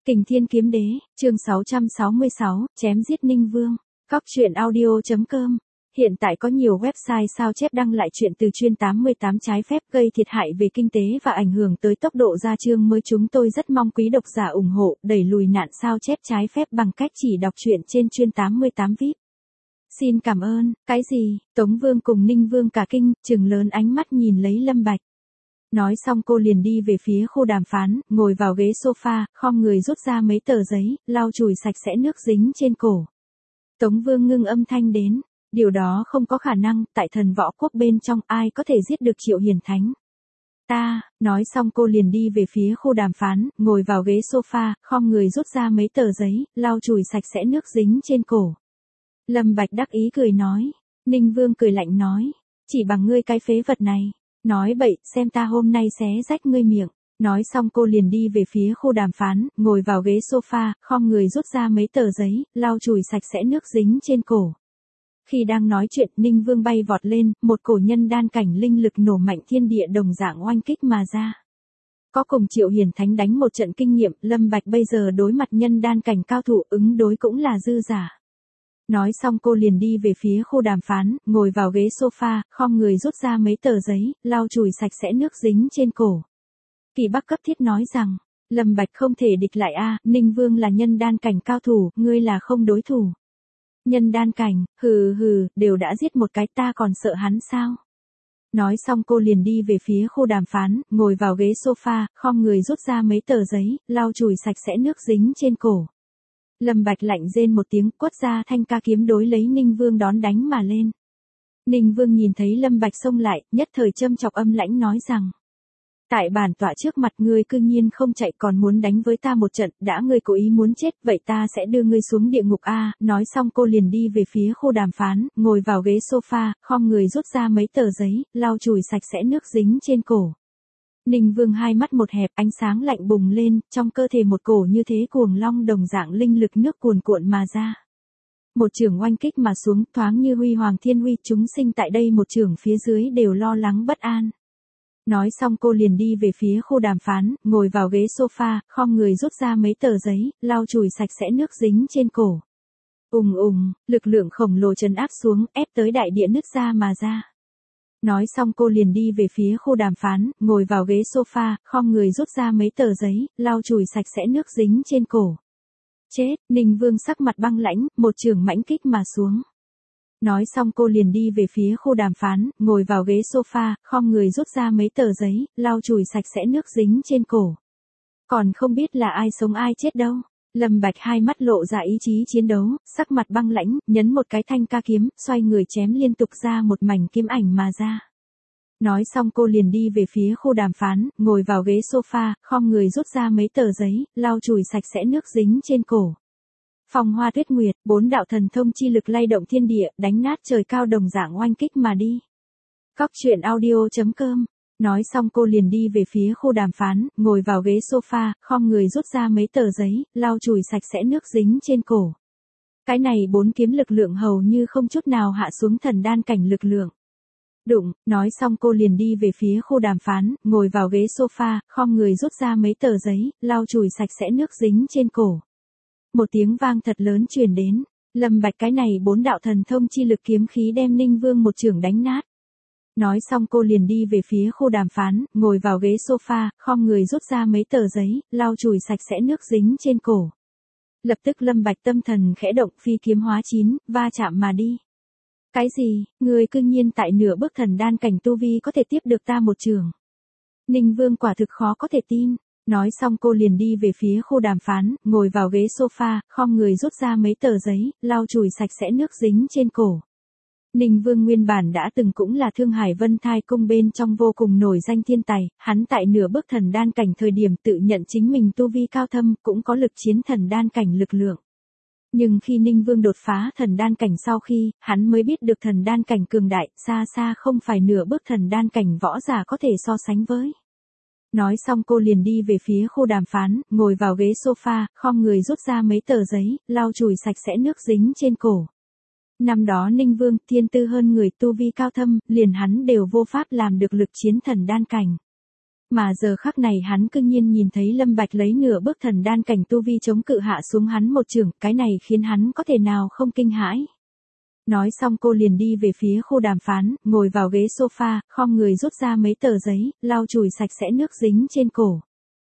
Kình Thiên Kiếm Đế, chương 666, chém giết Ninh Vương. Cóc truyện audio.com. Hiện tại có nhiều website sao chép đăng lại chuyện từ chuyên 88 trái phép gây thiệt hại về kinh tế và ảnh hưởng tới tốc độ ra chương mới. Chúng tôi rất mong quý độc giả ủng hộ, đẩy lùi nạn sao chép trái phép bằng cách chỉ đọc truyện trên chuyên 88 VIP. Xin cảm ơn. Cái gì? Tống Vương cùng Ninh Vương cả kinh, trừng lớn ánh mắt nhìn lấy Lâm Bạch. Nói xong cô liền đi về phía khu đàm phán, ngồi vào ghế sofa, khom người rút ra mấy tờ giấy, lau chùi sạch sẽ nước dính trên cổ. Tống Vương ngưng âm thanh đến, điều đó không có khả năng, tại thần võ quốc bên trong ai có thể giết được Triệu Hiền Thánh. Nói xong cô liền đi về phía khu đàm phán, ngồi vào ghế sofa, khom người rút ra mấy tờ giấy, lau chùi sạch sẽ nước dính trên cổ. Lâm Bạch đắc ý cười nói, Ninh Vương cười lạnh nói, chỉ bằng ngươi cái phế vật này. Nói bậy, xem ta hôm nay xé rách ngươi miệng. Nói xong cô liền đi về phía khu đàm phán, ngồi vào ghế sofa, khom người rút ra mấy tờ giấy, lau chùi sạch sẽ nước dính trên cổ. Khi đang nói chuyện, Ninh Vương bay vọt lên, một cổ nhân đan cảnh linh lực nổ mạnh thiên địa đồng dạng oanh kích mà ra. Có cùng Triệu Hiền Thánh đánh một trận kinh nghiệm, Lâm Bạch bây giờ đối mặt nhân đan cảnh cao thủ ứng đối cũng là dư giả. Nói xong cô liền đi về phía khu đàm phán, ngồi vào ghế sofa, khom người rút ra mấy tờ giấy, lau chùi sạch sẽ nước dính trên cổ. Kỳ Bắc cấp thiết nói rằng, Lâm Bạch không thể địch lại Ninh Vương là nhân đan cảnh cao thủ, ngươi là không đối thủ. Nhân đan cảnh, đều đã giết một cái ta còn sợ hắn sao? Nói xong cô liền đi về phía khu đàm phán, ngồi vào ghế sofa, khom người rút ra mấy tờ giấy, lau chùi sạch sẽ nước dính trên cổ. Lâm Bạch lạnh rên một tiếng, quất ra thanh ca kiếm đối lấy Ninh Vương đón đánh mà lên. Ninh Vương nhìn thấy Lâm Bạch xông lại, nhất thời châm chọc âm lãnh nói rằng, tại bản tọa trước mặt ngươi cư nhiên không chạy còn muốn đánh với ta một trận, đã ngươi cố ý muốn chết, vậy ta sẽ đưa ngươi xuống địa ngục Nói xong cô liền đi về phía khu đàm phán, ngồi vào ghế sofa, khom người rút ra mấy tờ giấy, lau chùi sạch sẽ nước dính trên cổ. Ninh Vương hai mắt một hẹp, ánh sáng lạnh bùng lên, trong cơ thể một cổ như thế cuồng long đồng dạng linh lực nước cuồn cuộn mà ra. Một chưởng oanh kích mà xuống, thoáng như huy hoàng thiên uy, chúng sinh tại đây một chưởng phía dưới đều lo lắng bất an. Nói xong cô liền đi về phía khu đàm phán, ngồi vào ghế sofa, khom người rút ra mấy tờ giấy, lau chùi sạch sẽ nước dính trên cổ. Lực lượng khổng lồ trấn áp xuống, ép tới đại địa nứt ra mà ra. Nói xong cô liền đi về phía khu đàm phán, ngồi vào ghế sofa, khom người rút ra mấy tờ giấy, lau chùi sạch sẽ nước dính trên cổ. Chết, Ninh Vương sắc mặt băng lãnh, một chưởng mãnh kích mà xuống. Nói xong cô liền đi về phía khu đàm phán, ngồi vào ghế sofa, khom người rút ra mấy tờ giấy, lau chùi sạch sẽ nước dính trên cổ. Còn không biết là ai sống ai chết đâu. Lâm Bạch hai mắt lộ ra ý chí chiến đấu, sắc mặt băng lãnh, nhấn một cái thanh ca kiếm, xoay người chém liên tục ra một mảnh kiếm ảnh mà ra. Nói xong cô liền đi về phía khu đàm phán, ngồi vào ghế sofa, khom người rút ra mấy tờ giấy, lau chùi sạch sẽ nước dính trên cổ. Phong Hoa Tuyết Nguyệt, 4 đạo thần thông chi lực lay động thiên địa, đánh nát trời cao đồng dạng oanh kích mà đi. Cóc truyện audio.com. Nói xong cô liền đi về phía khu đàm phán, ngồi vào ghế sofa, khom người rút ra mấy tờ giấy, lau chùi sạch sẽ nước dính trên cổ. Cái này 4 kiếm lực lượng hầu như không chút nào hạ xuống thần đan cảnh lực lượng. Nói xong cô liền đi về phía khu đàm phán, ngồi vào ghế sofa, khom người rút ra mấy tờ giấy, lau chùi sạch sẽ nước dính trên cổ. Một tiếng vang thật lớn truyền đến, Lâm Bạch cái này 4 đạo thần thông chi lực kiếm khí đem Ninh Vương một chưởng đánh nát. Nói xong cô liền đi về phía khu đàm phán, ngồi vào ghế sofa, khom người rút ra mấy tờ giấy, lau chùi sạch sẽ nước dính trên cổ. Lập tức Lâm Bạch tâm thần khẽ động, phi kiếm hóa 9, va chạm mà đi. Cái gì, người cư nhiên tại nửa bước thần đan cảnh tu vi có thể tiếp được ta một chưởng. Ninh Vương quả thực khó có thể tin. Nói xong cô liền đi về phía khu đàm phán, ngồi vào ghế sofa, khom người rút ra mấy tờ giấy, lau chùi sạch sẽ nước dính trên cổ. Ninh Vương nguyên bản đã từng cũng là Thương Hải Vân Thai cung bên trong vô cùng nổi danh thiên tài, hắn tại nửa bước thần đan cảnh thời điểm tự nhận chính mình tu vi cao thâm, cũng có lực chiến thần đan cảnh lực lượng. Nhưng khi Ninh Vương đột phá thần đan cảnh sau khi, hắn mới biết được thần đan cảnh cường đại, xa xa không phải nửa bước thần đan cảnh võ giả có thể so sánh với. Nói xong cô liền đi về phía khu đàm phán, ngồi vào ghế sofa, khom người rút ra mấy tờ giấy, lau chùi sạch sẽ nước dính trên cổ. Năm đó Ninh Vương thiên tư hơn người tu vi cao thâm, liền hắn đều vô pháp làm được lực chiến thần đan cảnh. Mà giờ khắc này hắn cư nhiên nhìn thấy Lâm Bạch lấy nửa bước thần đan cảnh tu vi chống cự hạ xuống hắn một chưởng, cái này khiến hắn có thể nào không kinh hãi. Nói xong cô liền đi về phía khu đàm phán, ngồi vào ghế sofa, khom người rút ra mấy tờ giấy, lau chùi sạch sẽ nước dính trên cổ.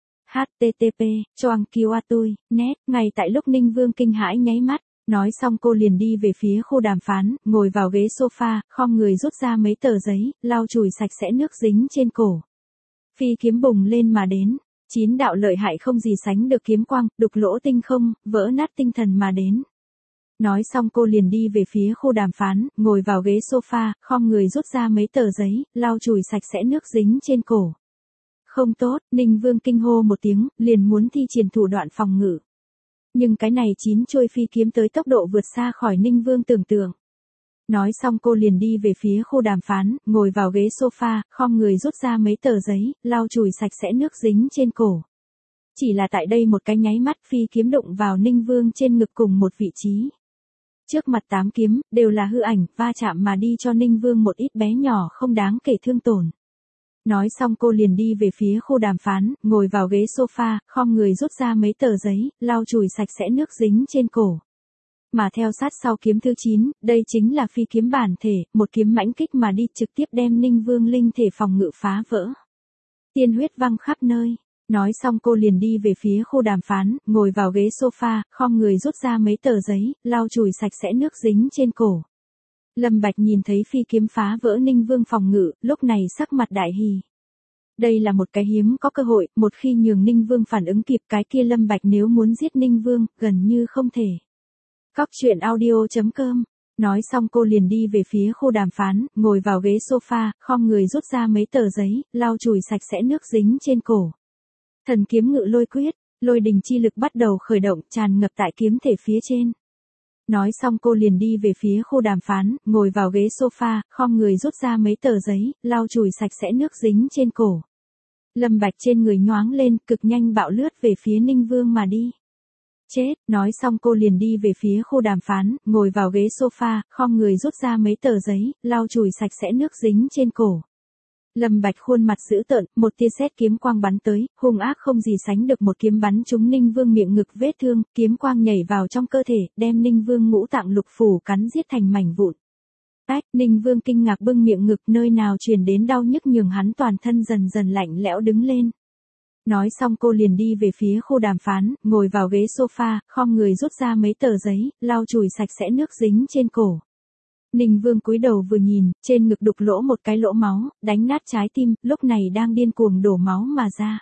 HTTP, choang QR tui, net, ngay tại lúc Ninh Vương kinh hãi nháy mắt. Nói xong cô liền đi về phía khu đàm phán, ngồi vào ghế sofa, khom người rút ra mấy tờ giấy, lau chùi sạch sẽ nước dính trên cổ. Phi kiếm bùng lên mà đến, 9 đạo lợi hại không gì sánh được kiếm quang, đục lỗ tinh không, vỡ nát tinh thần mà đến. Nói xong cô liền đi về phía khu đàm phán, ngồi vào ghế sofa, khom người rút ra mấy tờ giấy, lau chùi sạch sẽ nước dính trên cổ. Không tốt, Ninh Vương kinh hô một tiếng, liền muốn thi triển thủ đoạn phòng ngự. Nhưng cái này 9 trôi phi kiếm tới tốc độ vượt xa khỏi Ninh Vương tưởng tượng. Nói xong cô liền đi về phía khu đàm phán, ngồi vào ghế sofa, khom người rút ra mấy tờ giấy, lau chùi sạch sẽ nước dính trên cổ. Chỉ là tại đây một cái nháy mắt phi kiếm đụng vào Ninh Vương trên ngực cùng một vị trí. Trước mặt 8 kiếm, đều là hư ảnh, va chạm mà đi cho Ninh Vương một ít bé nhỏ không đáng kể thương tổn. Nói xong cô liền đi về phía khu đàm phán, ngồi vào ghế sofa, khom người rút ra mấy tờ giấy, lau chùi sạch sẽ nước dính trên cổ. Mà theo sát sau kiếm thứ 9, đây chính là phi kiếm bản thể, một kiếm mãnh kích mà đi trực tiếp đem Ninh Vương linh thể phòng ngự phá vỡ. Tiên huyết văng khắp nơi. Nói xong cô liền đi về phía khu đàm phán, ngồi vào ghế sofa, khom người rút ra mấy tờ giấy, lau chùi sạch sẽ nước dính trên cổ. Lâm Bạch nhìn thấy phi kiếm phá vỡ Ninh Vương phòng ngự, lúc này sắc mặt đại hỉ. Đây là một cái hiếm có cơ hội, một khi nhường Ninh Vương phản ứng kịp cái kia Lâm Bạch nếu muốn giết Ninh Vương, gần như không thể. Cóc truyện audio.com. Nói xong cô liền đi về phía khu đàm phán, ngồi vào ghế sofa, khom người rút ra mấy tờ giấy, lau chùi sạch sẽ nước dính trên cổ. Thần kiếm ngự lôi quyết, lôi đình chi lực bắt đầu khởi động, tràn ngập tại kiếm thể phía trên. Nói xong cô liền đi về phía khu đàm phán, ngồi vào ghế sofa, khom người rút ra mấy tờ giấy, lau chùi sạch sẽ nước dính trên cổ. Lâm Bạch trên người nhoáng lên, cực nhanh bạo lướt về phía Ninh Vương mà đi. Chết, nói xong cô liền đi về phía khu đàm phán, ngồi vào ghế sofa, khom người rút ra mấy tờ giấy, lau chùi sạch sẽ nước dính trên cổ. Lâm Bạch khuôn mặt dữ tợn, một tia sét kiếm quang bắn tới, hung ác không gì sánh được một kiếm bắn trúng Ninh Vương miệng ngực vết thương, kiếm quang nhảy vào trong cơ thể, đem Ninh Vương ngũ tạng lục phủ cắn giết thành mảnh vụn. Ách, Ninh Vương kinh ngạc bưng miệng ngực, nơi nào truyền đến đau nhức nhường hắn toàn thân dần dần lạnh lẽo đứng lên. Nói xong cô liền đi về phía khu đàm phán, ngồi vào ghế sofa, khom người rút ra mấy tờ giấy, lau chùi sạch sẽ nước dính trên cổ. Ninh Vương cúi đầu vừa nhìn, trên ngực đục lỗ một cái lỗ máu, đánh nát trái tim, lúc này đang điên cuồng đổ máu mà ra.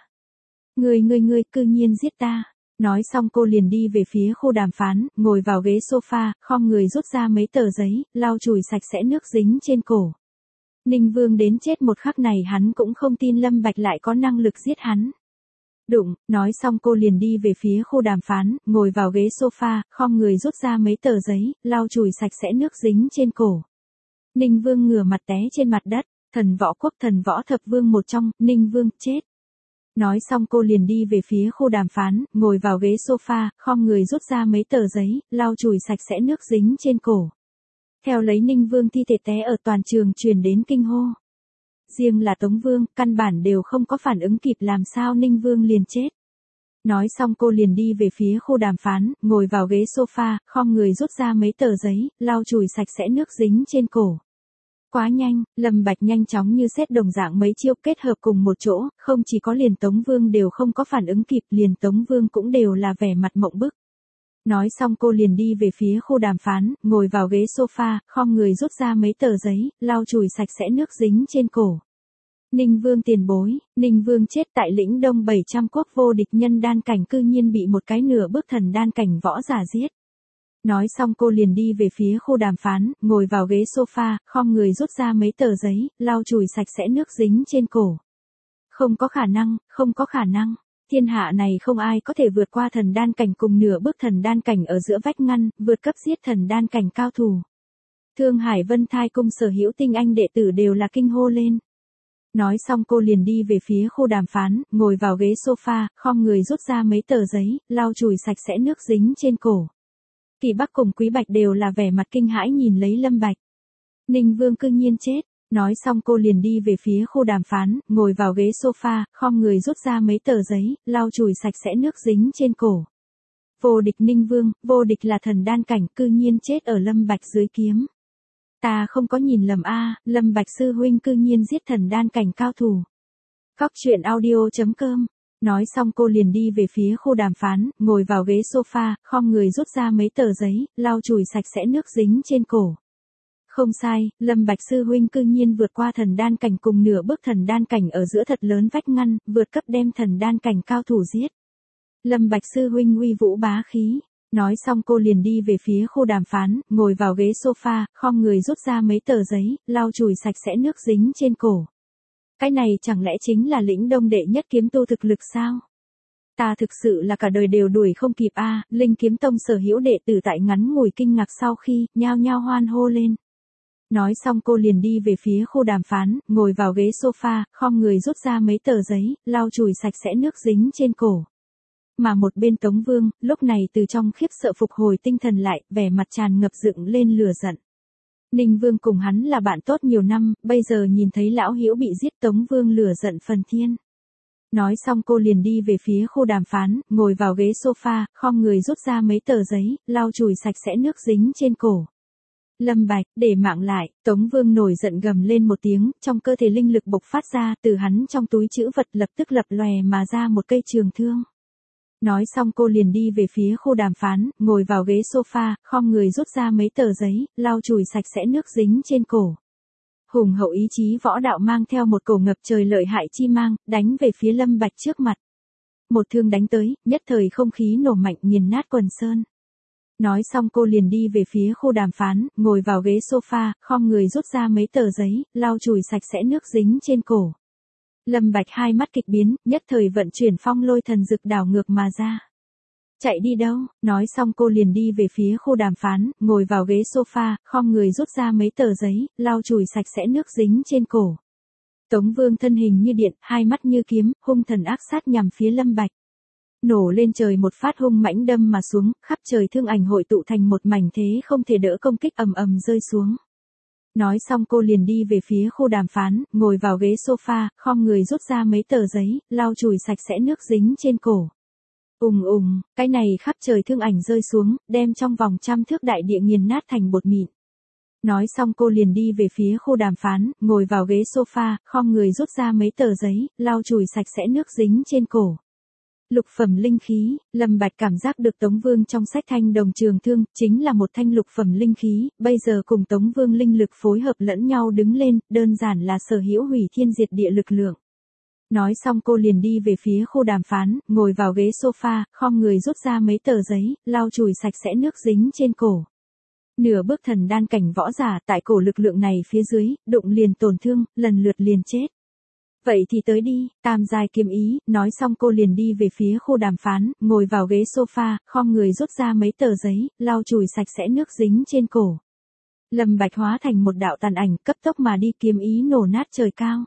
Ngươi cư nhiên giết ta. Nói xong cô liền đi về phía khu đàm phán, ngồi vào ghế sofa, khom người rút ra mấy tờ giấy, lau chùi sạch sẽ nước dính trên cổ. Ninh Vương đến chết một khắc này hắn cũng không tin Lâm Bạch lại có năng lực giết hắn. Đụng, nói xong cô liền đi về phía khu đàm phán, ngồi vào ghế sofa, khom người rút ra mấy tờ giấy, lau chùi sạch sẽ nước dính trên cổ. Ninh Vương ngửa mặt té trên mặt đất, thần võ quốc thần võ thập vương một trong, Ninh Vương, chết. Nói xong cô liền đi về phía khu đàm phán, ngồi vào ghế sofa, khom người rút ra mấy tờ giấy, lau chùi sạch sẽ nước dính trên cổ. Theo lấy Ninh Vương thi thể té ở toàn trường truyền đến kinh hô. Riêng là Tống Vương, căn bản đều không có phản ứng kịp làm sao Ninh Vương liền chết. Nói xong cô liền đi về phía khu đàm phán, ngồi vào ghế sofa, khom người rút ra mấy tờ giấy, lau chùi sạch sẽ nước dính trên cổ. Quá nhanh, Lâm Bạch nhanh chóng như sét đồng dạng mấy chiêu kết hợp cùng một chỗ, không chỉ có liền Tống Vương đều không có phản ứng kịp, liền Tống Vương cũng đều là vẻ mặt mộng bức. Nói xong cô liền đi về phía khu đàm phán, ngồi vào ghế sofa, khom người rút ra mấy tờ giấy, lau chùi sạch sẽ nước dính trên cổ. Ninh Vương tiền bối, Ninh Vương chết tại lĩnh Đông 700 quốc vô địch nhân đan cảnh cư nhiên bị một cái nửa bước thần đan cảnh võ giả giết. Nói xong cô liền đi về phía khu đàm phán, ngồi vào ghế sofa, khom người rút ra mấy tờ giấy, lau chùi sạch sẽ nước dính trên cổ. Không có khả năng. Thiên hạ này không ai có thể vượt qua thần đan cảnh cùng nửa bước thần đan cảnh ở giữa vách ngăn, vượt cấp giết thần đan cảnh cao thủ. Thương Hải Vân Thai cung sở hữu tinh anh đệ tử đều là kinh hô lên. Nói xong cô liền đi về phía khu đàm phán, ngồi vào ghế sofa, khom người rút ra mấy tờ giấy, lau chùi sạch sẽ nước dính trên cổ. Kỳ Bắc cùng Quý Bạch đều là vẻ mặt kinh hãi nhìn lấy Lâm Bạch. Ninh Vương cư nhiên chết, Nói xong cô liền đi về phía khu đàm phán, ngồi vào ghế sofa, khom người rút ra mấy tờ giấy, lau chùi sạch sẽ nước dính trên cổ. Vô địch Ninh Vương, vô địch là thần đan cảnh, cư nhiên chết ở Lâm Bạch dưới kiếm. Ta không có nhìn lầm a, Lâm Bạch sư huynh cư nhiên giết thần đan cảnh cao thủ. Cóc truyện audio.com. Nói xong cô liền đi về phía khu đàm phán, ngồi vào ghế sofa, khom người rút ra mấy tờ giấy, lau chùi sạch sẽ nước dính trên cổ. Không sai, Lâm Bạch sư huynh cư nhiên vượt qua thần đan cảnh cùng nửa bước thần đan cảnh ở giữa thật lớn vách ngăn, vượt cấp đem thần đan cảnh cao thủ giết. Lâm Bạch sư huynh uy vũ bá khí. Nói xong cô liền đi về phía khu đàm phán, ngồi vào ghế sofa, khom người rút ra mấy tờ giấy, lau chùi sạch sẽ nước dính trên cổ. Cái này chẳng lẽ chính là lĩnh đông đệ nhất kiếm tu thực lực sao? Ta thực sự là cả đời đều đuổi không kịp a. Linh Kiếm Tông sở hữu đệ tử tại ngắn ngủi kinh ngạc sau khi, nhao nhao hoan hô lên. Nói xong cô liền đi về phía khu đàm phán, ngồi vào ghế sofa, khom người rút ra mấy tờ giấy, lau chùi sạch sẽ nước dính trên cổ. Mà một bên Tống Vương, lúc này từ trong khiếp sợ phục hồi tinh thần lại, vẻ mặt tràn ngập dựng lên lửa giận. Ninh Vương cùng hắn là bạn tốt nhiều năm, bây giờ nhìn thấy lão hữu bị giết, Tống Vương lửa giận phần thiên. Nói xong cô liền đi về phía khu đàm phán, ngồi vào ghế sofa, khom người rút ra mấy tờ giấy, lau chùi sạch sẽ nước dính trên cổ. Lâm Bạch, để mạng lại, Tống Vương nổi giận gầm lên một tiếng, trong cơ thể linh lực bộc phát ra, từ hắn trong túi trữ vật lập tức lập lòe mà ra một cây trường thương. Nói xong cô liền đi về phía khu đàm phán, ngồi vào ghế sofa, khom người rút ra mấy tờ giấy, lau chùi sạch sẽ nước dính trên cổ. Hùng hậu ý chí võ đạo mang theo một cổ ngập trời lợi hại chi mang, đánh về phía Lâm Bạch trước mặt. Một thương đánh tới, nhất thời không khí nổ mạnh nghiền nát quần sơn. Nói xong cô liền đi về phía khu đàm phán, ngồi vào ghế sofa, khom người rút ra mấy tờ giấy, lau chùi sạch sẽ nước dính trên cổ. Lâm Bạch hai mắt kịch biến, nhất thời vận chuyển phong lôi thần dực đảo ngược mà ra. Chạy đi đâu? Nói xong cô liền đi về phía khu đàm phán, ngồi vào ghế sofa, khom người rút ra mấy tờ giấy, lau chùi sạch sẽ nước dính trên cổ. Tống Vương thân hình như điện, hai mắt như kiếm, hung thần ác sát nhằm phía Lâm Bạch. Nổ lên trời một phát hung mãnh đâm mà xuống, khắp trời thương ảnh hội tụ thành một mảnh thế không thể đỡ công kích ầm ầm rơi xuống. Nói xong cô liền đi về phía khu đàm phán, ngồi vào ghế sofa, khom người rút ra mấy tờ giấy, lau chùi sạch sẽ nước dính trên cổ. Cái này khắp trời thương ảnh rơi xuống, đem trong vòng 100 thước đại địa nghiền nát thành bột mịn. Nói xong cô liền đi về phía khu đàm phán, ngồi vào ghế sofa, khom người rút ra mấy tờ giấy, lau chùi sạch sẽ nước dính trên cổ. Lục phẩm linh khí, Lâm Bạch cảm giác được Tống Vương trong sách thanh đồng trường thương, chính là một thanh lục phẩm linh khí, bây giờ cùng Tống Vương linh lực phối hợp lẫn nhau đứng lên, đơn giản là sở hữu hủy thiên diệt địa lực lượng. Nói xong cô liền đi về phía khu đàm phán, ngồi vào ghế sofa, khom người rút ra mấy tờ giấy, lau chùi sạch sẽ nước dính trên cổ. Nửa bước thần đan cảnh võ giả tại cổ lực lượng này phía dưới, đụng liền tổn thương, lần lượt liền chết. Vậy thì tới đi, tam giai kiếm ý, nói xong cô liền đi về phía khu đàm phán, ngồi vào ghế sofa, khom người rút ra mấy tờ giấy, lau chùi sạch sẽ nước dính trên cổ. Lâm Bạch hóa thành một đạo tàn ảnh, cấp tốc mà đi, kiếm ý nổ nát trời cao.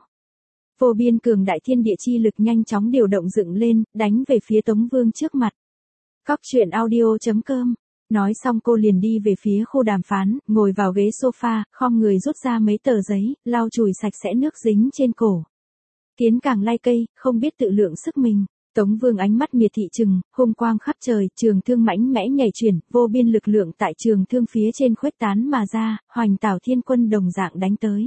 Vô biên cường đại thiên địa chi lực nhanh chóng điều động dựng lên, đánh về phía Tống Vương trước mặt. Cóc truyện audio.com. Nói xong cô liền đi về phía khu đàm phán, ngồi vào ghế sofa, khom người rút ra mấy tờ giấy, lau chùi sạch sẽ nước dính trên cổ. Kiến càng lai cây, không biết tự lượng sức mình. Tống Vương ánh mắt miệt thị trừng, hung quang khắp trời, trường thương mãnh mẽ nhảy chuyển, vô biên lực lượng tại trường thương phía trên khuếch tán mà ra, hoành tảo thiên quân đồng dạng đánh tới.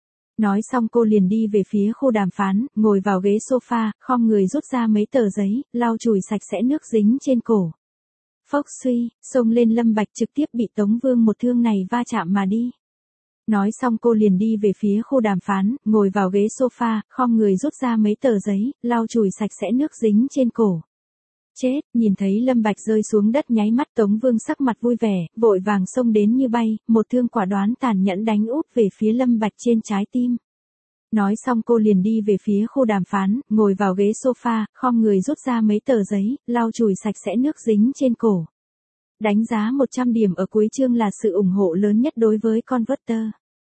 Nói xong cô liền đi về phía khu đàm phán, ngồi vào ghế sofa, khom người rút ra mấy tờ giấy, lau chùi sạch sẽ nước dính trên cổ. Phốc suy, xông lên Lâm Bạch trực tiếp bị Tống Vương một thương này va chạm mà đi. Nói xong cô liền đi về phía khu đàm phán, ngồi vào ghế sofa, khom người rút ra mấy tờ giấy, lau chùi sạch sẽ nước dính trên cổ. Chết, nhìn thấy Lâm Bạch rơi xuống đất nháy mắt Tống Vương sắc mặt vui vẻ, vội vàng xông đến như bay, một thương quả đoán tàn nhẫn đánh úp về phía Lâm Bạch trên trái tim. Nói xong cô liền đi về phía khu đàm phán, ngồi vào ghế sofa, khom người rút ra mấy tờ giấy, lau chùi sạch sẽ nước dính trên cổ. Đánh giá 100 điểm ở cuối chương là sự ủng hộ lớn nhất đối với Converter.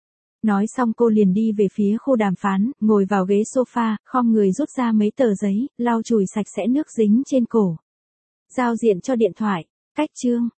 Nói xong cô liền đi về phía khu đàm phán, ngồi vào ghế sofa, khom người rút ra mấy tờ giấy, lau chùi sạch sẽ nước dính trên cổ. Giao diện cho điện thoại, cách chương.